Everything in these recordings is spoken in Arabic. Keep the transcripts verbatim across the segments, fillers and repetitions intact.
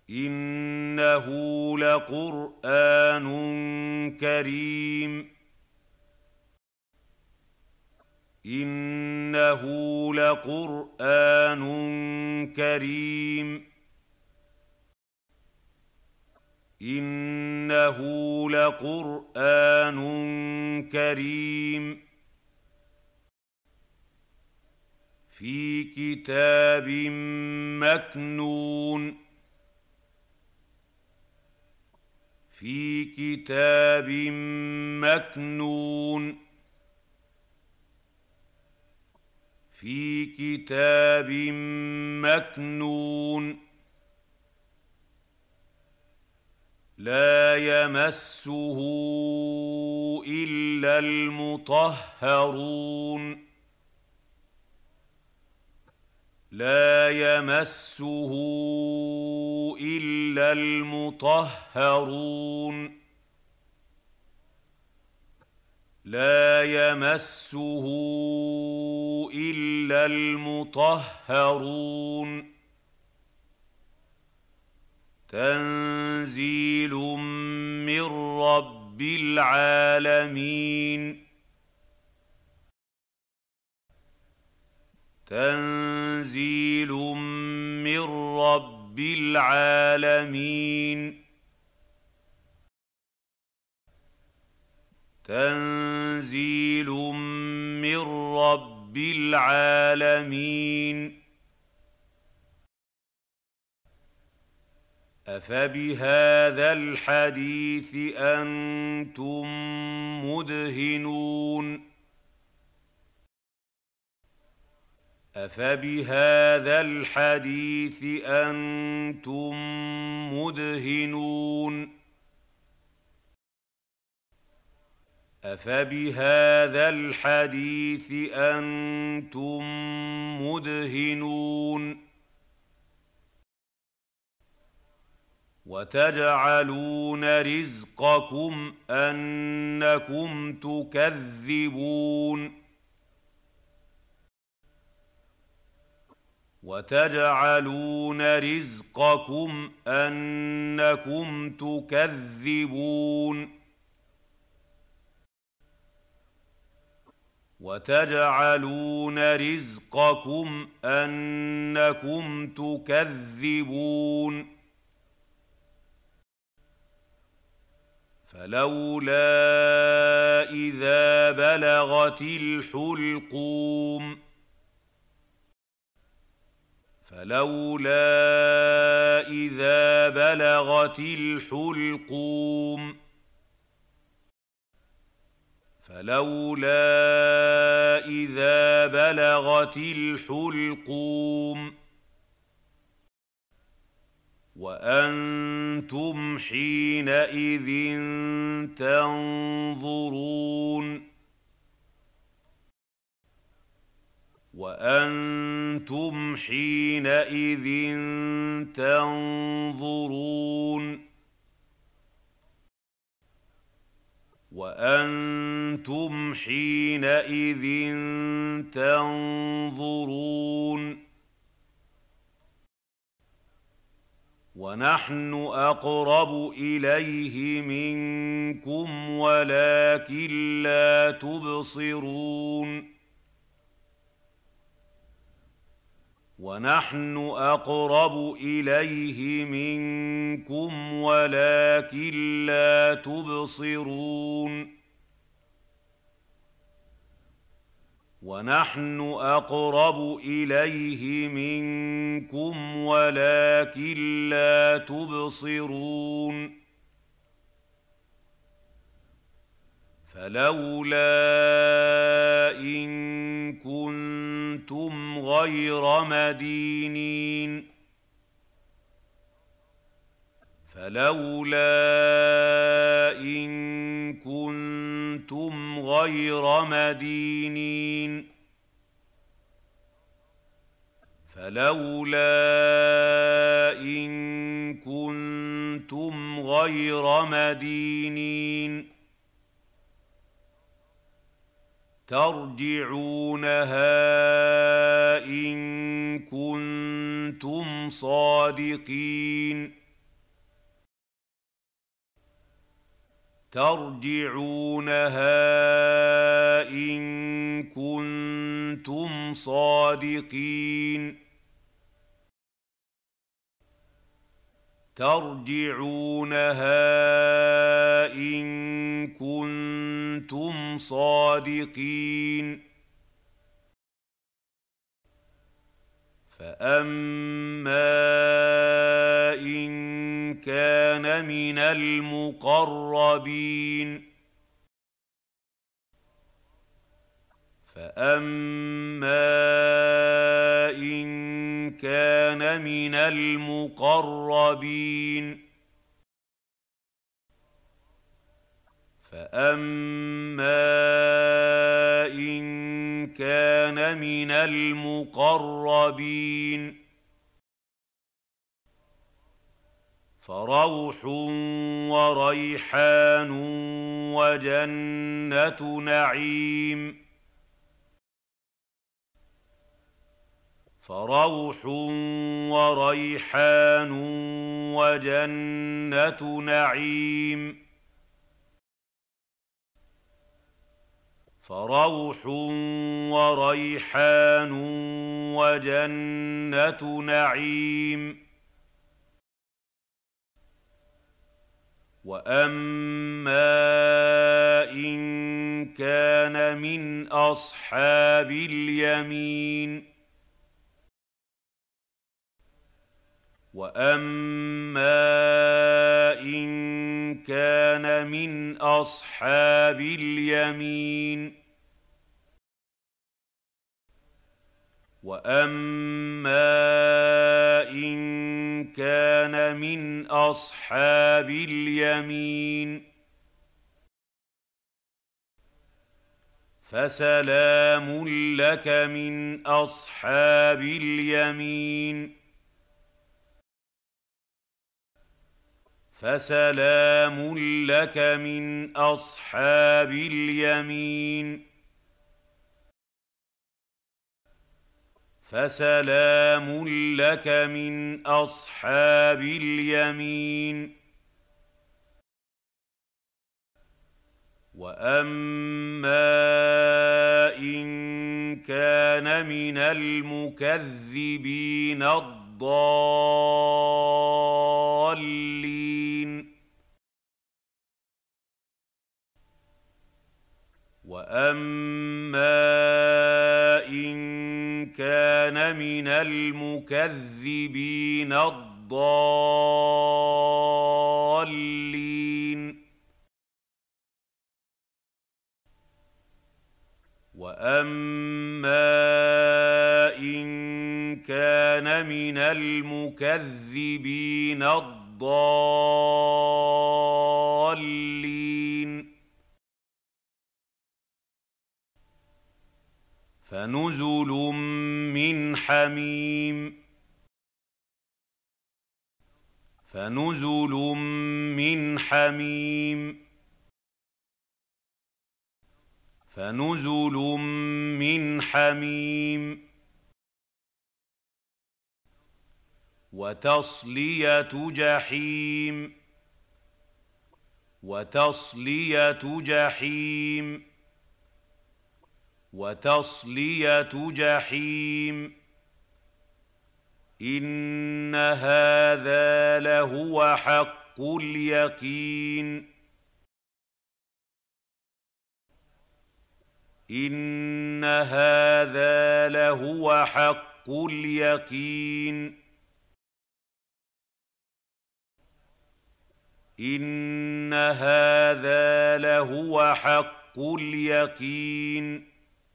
إنه لقرآن كريم إنه لقرآن كريم إنه لقرآن كريم في كتاب مكنون في كتاب مكنون في كتاب مكنون لا يمسه إلا المطهرون لا يمسه إلا المطهرون لا يمسه إلا المطهرون تنزيل من رب العالمين تنزيل من رب العالمين تنزيل من رب العالمين أفبهذا الحديث أنتم مدهنون أفبهذا الحديث أنتم مدهنون أفبهذا الحديث أنتم مدهنون وتجعلون رزقكم أنكم تكذبون وتجعلون رزقكم أنكم تكذبون وتجعلون رزقكم أنكم تكذبون فلولا إذا بلغت الحلقوم فلولا إذا بلغت الحلقوم فلولا إذا بلغت الحلقوم وأنتم حينئذ تنظرون وأنتم حينئذ تنظرون وأنتم حينئذ تنظرون ونحن أقرب إليه منكم ولكن لا تبصرون ونحن أقرب إليه منكم ولكن لا تبصرون ونحن أقرب إليه منكم ولكن لا تبصرون فلولا إن كنتم غير مدينين فلولا إن كنتم غير مدينين فلولا إن كنتم غير مدينين ترجعونها إن كنتم صادقين ترجعونها إن كنتم صادقين ترجعونها إن كنتم صادقين فأما إن كان من المقربين فأما إن كان من المقربين فأما إن كان من المقربين فروح وريحان وجنة نعيم فروح وريحان وجنة نعيم فروح وريحان وجنة نعيم وأما إن كان من أصحاب اليمين وأما إن كان من أصحاب اليمين وأما إن كان من أصحاب اليمين فسلام لك من أصحاب اليمين فسلام لك من أصحاب اليمين فسلام لك من أصحاب اليمين وأما إن كان من المكذبين الضالين وأما إن كان من المكذبين الضالين وأما إن كان من المكذبين الضالين فنزل من حميم فنزل من حميم فنزل من حميم وتصلية جحيم وتصلية جحيم وتصلية جحيم إن هذا لهو حق اليقين إن هذا لهو حق اليقين إن هذا لهو حق اليقين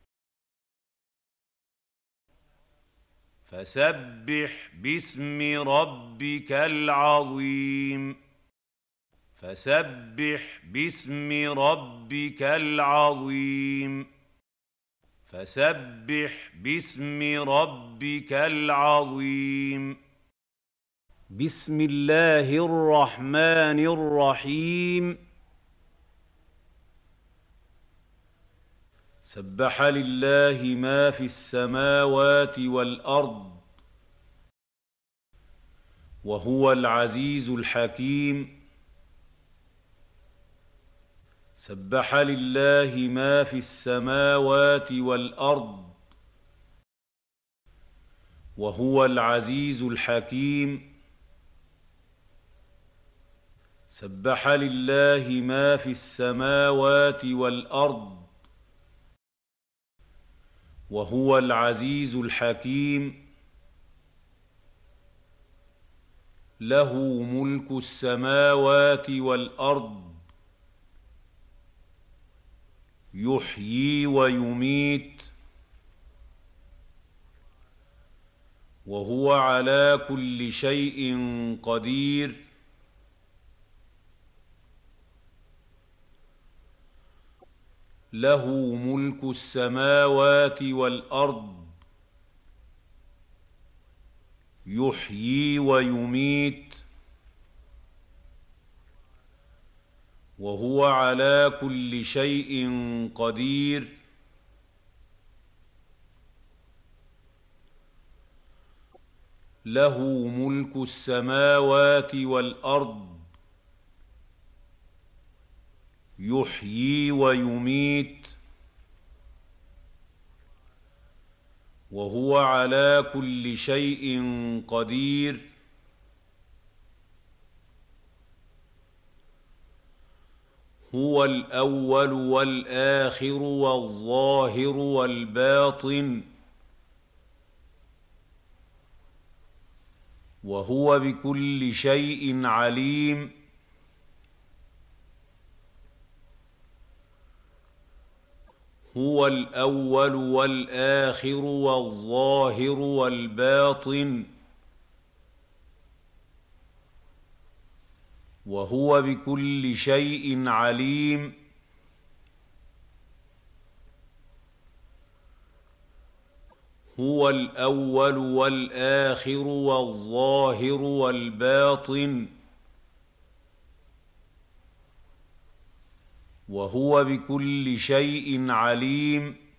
فسبح باسم ربك العظيم فسبح باسم ربك العظيم فسبح باسم ربك العظيم بسم الله الرحمن الرحيم سبح لله ما في السماوات والأرض وهو العزيز الحكيم سبح لله ما في السماوات والارض وهو العزيز الحكيم. سبح لله ما في السماوات والارض وهو العزيز الحكيم. له ملك السماوات والارض يحيي ويميت وهو على كل شيء قدير. له ملك السماوات والارض يحيي ويميت وهو على كل شيء قدير. له ملك السماوات والارض يحيي ويميت وهو على كل شيء قدير. هو الأول والآخر والظاهر والباطن وهو بكل شيء عليم. هو الأول والآخر والظاهر والباطن وهو بكل شيء عليم. هو الأول والآخر والظاهر والباطن وهو بكل شيء عليم. هو الأول والآخر والظاهر والباطن وهو بكل شيء عليم. هو الأول والآخر والظاهر والباطن وهو بكل شيء عليم. هو الأول والآخر والظاهر والباطن هو الأول والآخر والظاهر والباطن وهو بكل شيء عليم.